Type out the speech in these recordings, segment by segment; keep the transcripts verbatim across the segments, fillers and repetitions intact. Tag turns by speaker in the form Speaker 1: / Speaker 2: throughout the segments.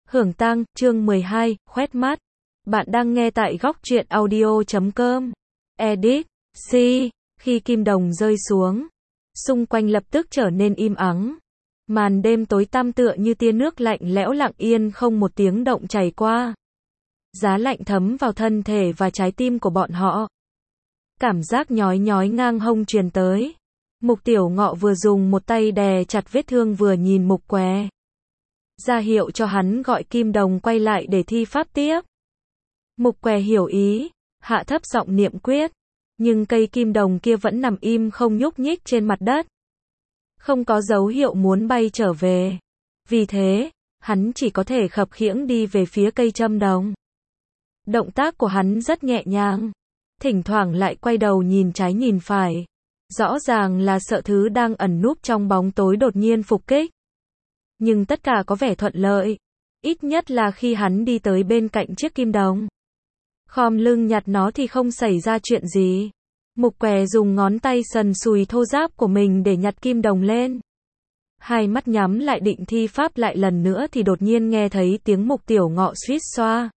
Speaker 1: Hưởng tang, chương mười hai, khoét mắt. Bạn đang nghe tại góc truyện audio chấm com. Edit, C. Khi kim đồng rơi xuống, xung quanh lập tức trở nên im ắng. Màn đêm tối tăm tựa như tia nước lạnh lẽo lặng yên không một tiếng động chảy qua. Giá lạnh thấm vào thân thể và trái tim của bọn họ. Cảm giác nhói nhói ngang hông truyền tới. Mục Tiểu Ngọ vừa dùng một tay đè chặt vết thương vừa nhìn Mục Què, ra hiệu cho hắn gọi kim đồng quay lại để thi pháp tiếp. Mục Què hiểu ý, hạ thấp giọng niệm quyết, nhưng cây kim đồng kia vẫn nằm im không nhúc nhích trên mặt đất. Không có dấu hiệu muốn bay trở về. Vì thế, hắn chỉ có thể khập khiễng đi về phía cây châm đồng. Động tác của hắn rất nhẹ nhàng, thỉnh thoảng lại quay đầu nhìn trái nhìn phải. Rõ ràng là sợ thứ đang ẩn núp trong bóng tối đột nhiên phục kích. Nhưng tất cả có vẻ thuận lợi. Ít nhất là khi hắn đi tới bên cạnh chiếc kim đồng, khom lưng nhặt nó thì không xảy ra chuyện gì. Mục Què dùng ngón tay sần sùi thô ráp của mình để nhặt kim đồng lên. Hai mắt nhắm lại định thi pháp lại lần nữa thì đột nhiên nghe thấy tiếng Mục Tiểu Ngọ suýt xoa.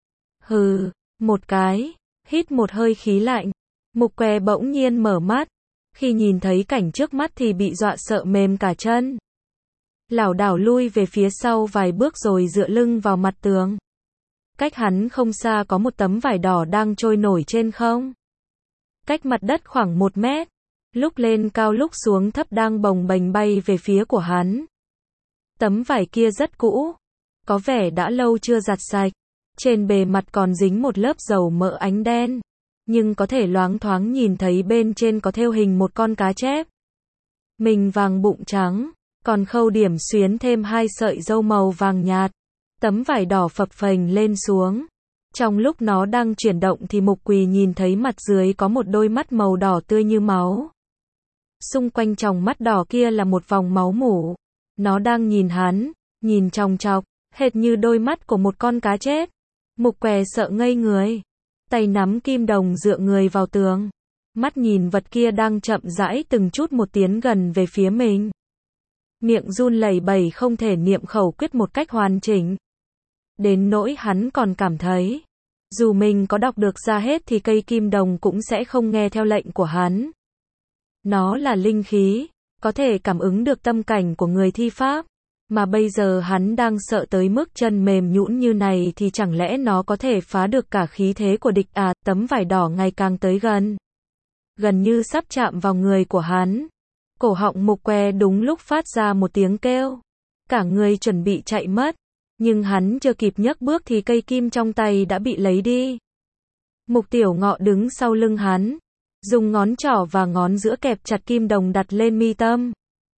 Speaker 1: Hừ, một cái, hít một hơi khí lạnh. Mục Què bỗng nhiên mở mắt. Khi nhìn thấy cảnh trước mắt thì bị dọa sợ mềm cả chân. Lảo đảo lui về phía sau vài bước rồi dựa lưng vào mặt tường. Cách hắn không xa có một tấm vải đỏ đang trôi nổi trên không. Cách mặt đất khoảng một mét. Lúc lên cao lúc xuống thấp đang bồng bềnh bay về phía của hắn. Tấm vải kia rất cũ. Có vẻ đã lâu chưa giặt sạch. Trên bề mặt còn dính một lớp dầu mỡ ánh đen. Nhưng có thể loáng thoáng nhìn thấy bên trên có thêu hình một con cá chép. Mình vàng bụng trắng. Còn khâu điểm xuyến thêm hai sợi râu màu vàng nhạt. Tấm vải đỏ phập phềnh lên xuống. Trong lúc nó đang chuyển động thì Mục Quỳ nhìn thấy mặt dưới có một đôi mắt màu đỏ tươi như máu. Xung quanh tròng mắt đỏ kia là một vòng máu mủ. Nó đang nhìn hắn, nhìn chòng chọc, hệt như đôi mắt của một con cá chết. Mục Què sợ ngây người. Tay nắm kim đồng dựa người vào tường. Mắt nhìn vật kia đang chậm rãi từng chút một tiến gần về phía mình. Miệng run lẩy bẩy không thể niệm khẩu quyết một cách hoàn chỉnh. Đến nỗi hắn còn cảm thấy, dù mình có đọc được ra hết thì cây kim đồng cũng sẽ không nghe theo lệnh của hắn. Nó là linh khí, có thể cảm ứng được tâm cảnh của người thi pháp. Mà bây giờ hắn đang sợ tới mức chân mềm nhũn như này thì chẳng lẽ nó có thể phá được cả khí thế của địch à? Tấm vải đỏ ngày càng tới gần. Gần như sắp chạm vào người của hắn. Cổ họng Mục Què đúng lúc phát ra một tiếng kêu. Cả người chuẩn bị chạy mất. Nhưng hắn chưa kịp nhấc bước thì cây kim trong tay đã bị lấy đi. Mục Tiểu Ngọ đứng sau lưng hắn. Dùng ngón trỏ và ngón giữa kẹp chặt kim đồng đặt lên mi tâm.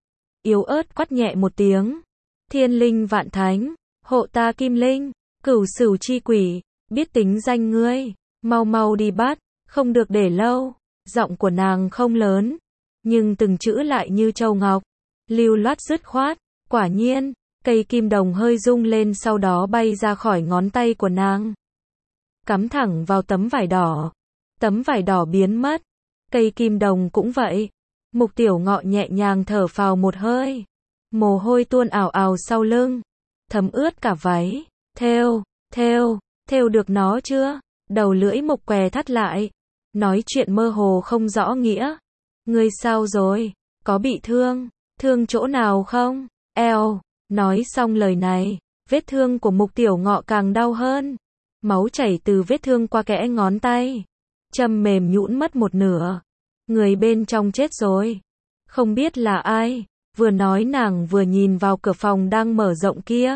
Speaker 1: Yếu ớt quát nhẹ một tiếng. Thiên linh vạn thánh, hộ ta kim linh, cửu sửu chi quỷ, biết tính danh ngươi, mau mau đi bắt, không được để lâu. Giọng của nàng không lớn, nhưng từng chữ lại như châu ngọc, lưu loát dứt khoát. Quả nhiên, cây kim đồng hơi rung lên sau đó bay ra khỏi ngón tay của nàng. Cắm thẳng vào tấm vải đỏ. Tấm vải đỏ biến mất. Cây kim đồng cũng vậy. Mục Tiểu Ngọ nhẹ nhàng thở phào một hơi. Mồ hôi tuôn ào ào sau lưng. Thấm ướt cả váy. Thêu, thêu, thêu được nó chưa? Đầu lưỡi Mục Què thắt lại. Nói chuyện mơ hồ không rõ nghĩa. Ngươi sao rồi? Có bị thương? Thương chỗ nào không? Eo. Nói xong lời này, vết thương của Mục Tiểu Ngọ càng đau hơn. Máu chảy từ vết thương qua kẽ ngón tay. Châm mềm nhũn mất một nửa. Người bên trong chết rồi. Không biết là ai. Vừa nói nàng vừa nhìn vào cửa phòng đang mở rộng kia.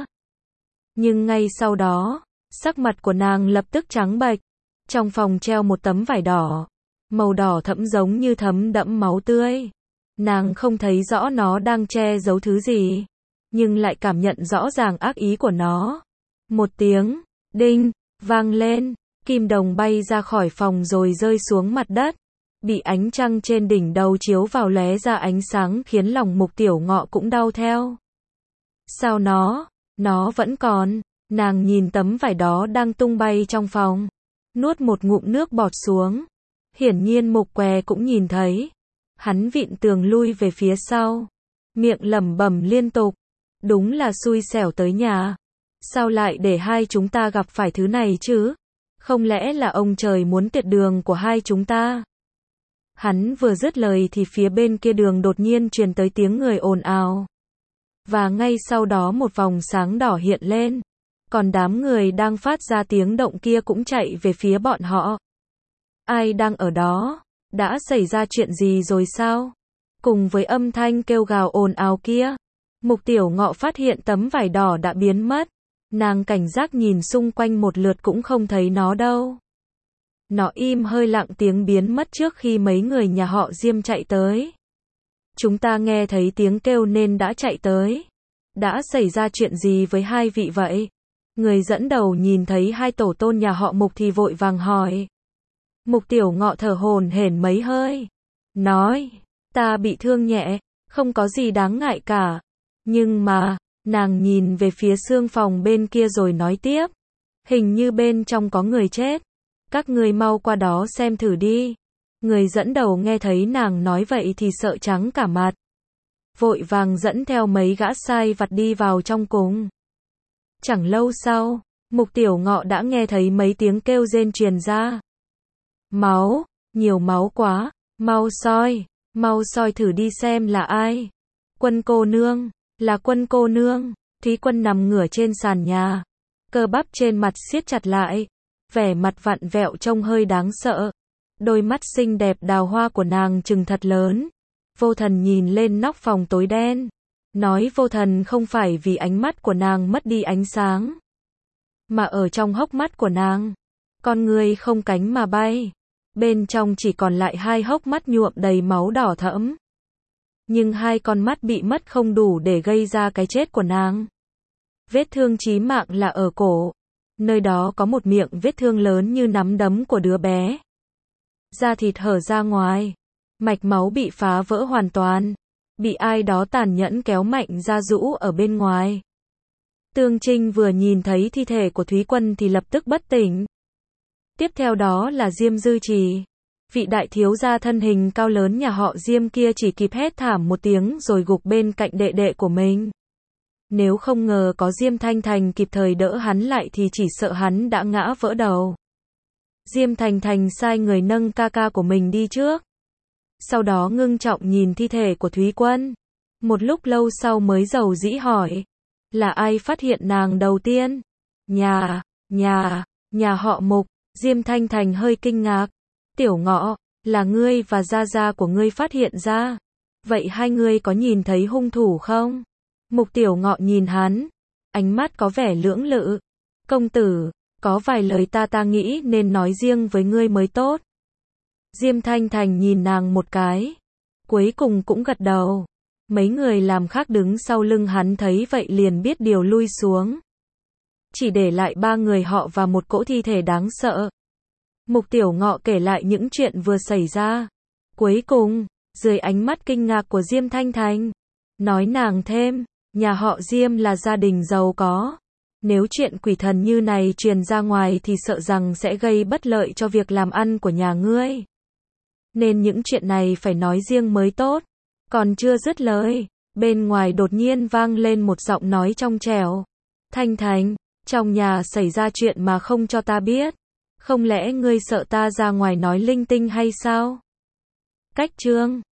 Speaker 1: Nhưng ngay sau đó, sắc mặt của nàng lập tức trắng bệch. Trong phòng treo một tấm vải đỏ. Màu đỏ thẫm giống như thấm đẫm máu tươi. Nàng không thấy rõ nó đang che giấu thứ gì. Nhưng lại cảm nhận rõ ràng ác ý của nó. Một tiếng, đinh, vang lên. Kim đồng bay ra khỏi phòng rồi rơi xuống mặt đất. Bị ánh trăng trên đỉnh đầu chiếu vào lóe ra ánh sáng khiến lòng Mục Tiểu Ngọ cũng đau theo. Sao nó, nó vẫn còn. Nàng nhìn tấm vải đó đang tung bay trong phòng. Nuốt một ngụm nước bọt xuống. Hiển nhiên Mục Què cũng nhìn thấy. Hắn vịn tường lui về phía sau. Miệng lẩm bẩm liên tục. Đúng là xui xẻo tới nhà. Sao lại để hai chúng ta gặp phải thứ này chứ? Không lẽ là ông trời muốn tuyệt đường của hai chúng ta? Hắn vừa dứt lời thì phía bên kia đường đột nhiên truyền tới tiếng người ồn ào. Và ngay sau đó một vòng sáng đỏ hiện lên. Còn đám người đang phát ra tiếng động kia cũng chạy về phía bọn họ. Ai đang ở đó? Đã xảy ra chuyện gì rồi sao? Cùng với âm thanh kêu gào ồn ào kia, Mục Tiểu Ngọ phát hiện tấm vải đỏ đã biến mất. Nàng cảnh giác nhìn xung quanh một lượt cũng không thấy nó đâu. Nó im hơi lặng tiếng biến mất trước khi mấy người nhà họ Diêm chạy tới. Chúng ta nghe thấy tiếng kêu nên đã chạy tới. Đã xảy ra chuyện gì với hai vị vậy? Người dẫn đầu nhìn thấy hai tổ tôn nhà họ Mục thì vội vàng hỏi. Mục Tiểu Ngọ thở hổn hển mấy hơi. Nói, ta bị thương nhẹ, không có gì đáng ngại cả. Nhưng mà, nàng nhìn về phía xương phòng bên kia rồi nói tiếp. Hình như bên trong có người chết. Các ngươi mau qua đó xem thử đi. Người dẫn đầu nghe thấy nàng nói vậy thì sợ trắng cả mặt. Vội vàng dẫn theo mấy gã sai vặt đi vào trong cùng. Chẳng lâu sau, Mục Tiểu Ngọ đã nghe thấy mấy tiếng kêu rên truyền ra. Máu, nhiều máu quá, mau soi, mau soi thử đi xem là ai. Quân cô nương, là Quân cô nương. Thúy Quân nằm ngửa trên sàn nhà, cơ bắp trên mặt siết chặt lại, vẻ mặt vặn vẹo trông hơi đáng sợ. Đôi mắt xinh đẹp đào hoa của nàng trừng thật lớn. Vô Thần nhìn lên nóc phòng tối đen, nói vô thần không phải vì ánh mắt của nàng mất đi ánh sáng, mà ở trong hốc mắt của nàng, con người không cánh mà bay. Bên trong chỉ còn lại hai hốc mắt nhuộm đầy máu đỏ thẫm. Nhưng hai con mắt bị mất không đủ để gây ra cái chết của nàng. Vết thương chí mạng là ở cổ. Nơi đó có một miệng vết thương lớn như nắm đấm của đứa bé. Da thịt hở ra ngoài. Mạch máu bị phá vỡ hoàn toàn. Bị ai đó tàn nhẫn kéo mạnh ra rũ ở bên ngoài. Tương Trinh vừa nhìn thấy thi thể của Thúy Quân thì lập tức bất tỉnh. Tiếp theo đó là Diêm Dư Trì. Vị đại thiếu gia thân hình cao lớn nhà họ Diêm kia chỉ kịp hét thảm một tiếng rồi gục bên cạnh đệ đệ của mình. Nếu không ngờ có Diêm Thanh Thành kịp thời đỡ hắn lại thì chỉ sợ hắn đã ngã vỡ đầu. Diêm Thành Thành sai người nâng ca ca của mình đi trước. Sau đó ngưng trọng nhìn thi thể của Thúy Quân. Một lúc lâu sau mới dầu dĩ hỏi. Là ai phát hiện nàng đầu tiên? Nhà, nhà, nhà họ Mục. Diêm Thanh Thành hơi kinh ngạc. Tiểu Ngọ, là ngươi và gia gia của ngươi phát hiện ra. Vậy hai ngươi có nhìn thấy hung thủ không? Mục Tiểu Ngọ nhìn hắn. Ánh mắt có vẻ lưỡng lự. Công tử, có vài lời ta ta nghĩ nên nói riêng với ngươi mới tốt. Diêm Thanh Thành nhìn nàng một cái. Cuối cùng cũng gật đầu. Mấy người làm khác đứng sau lưng hắn thấy vậy liền biết điều lui xuống. Chỉ để lại ba người họ và một cỗ thi thể đáng sợ. Mục Tiểu Ngọ kể lại những chuyện vừa xảy ra. Cuối cùng, dưới ánh mắt kinh ngạc của Diêm Thanh Thành, nói nàng thêm, nhà họ Diêm là gia đình giàu có. Nếu chuyện quỷ thần như này truyền ra ngoài thì sợ rằng sẽ gây bất lợi cho việc làm ăn của nhà ngươi. Nên những chuyện này phải nói riêng mới tốt. Còn chưa dứt lời, bên ngoài đột nhiên vang lên một giọng nói trong trẻo. Thanh Thành, trong nhà xảy ra chuyện mà không cho ta biết. Không lẽ ngươi sợ ta ra ngoài nói linh tinh hay sao? Cách chương